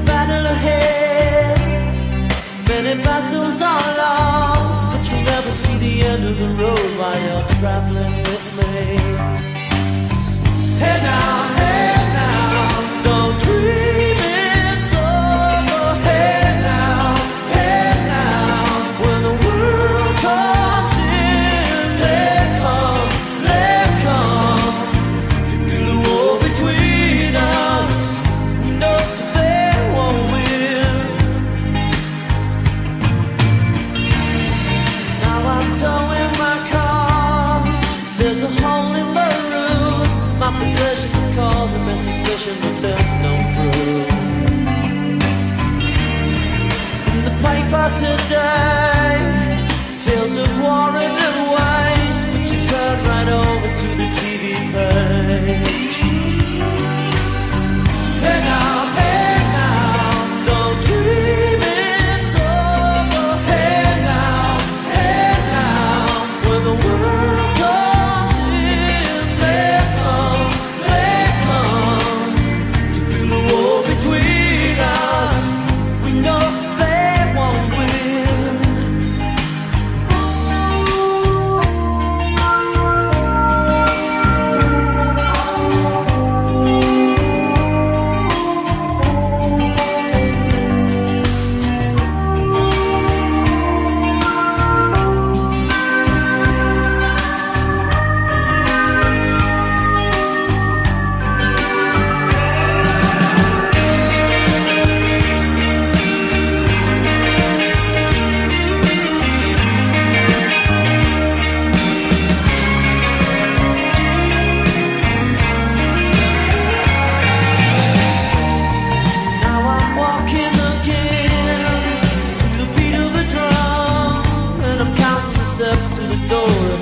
battle ahead. Many battles are lost, but you'll never see the end of the road while you're traveling with me. Hey now, don't dream it's over. Hey now, when the world comes in, they come to build a wall between us. We know they won't win. Now I'm towing my car. There's a hole in the roof. My possessions are causing me suspicion, but there's no proof. In the paper today, tales of war and waste, but you turn right over to the TV page. Hey now, don't dream it's over. Hey now, when the world comes in, they come to build a wall between us. We know they won't win. Now I'm walking again to the beat of a drum, and I'm counting the steps to the door of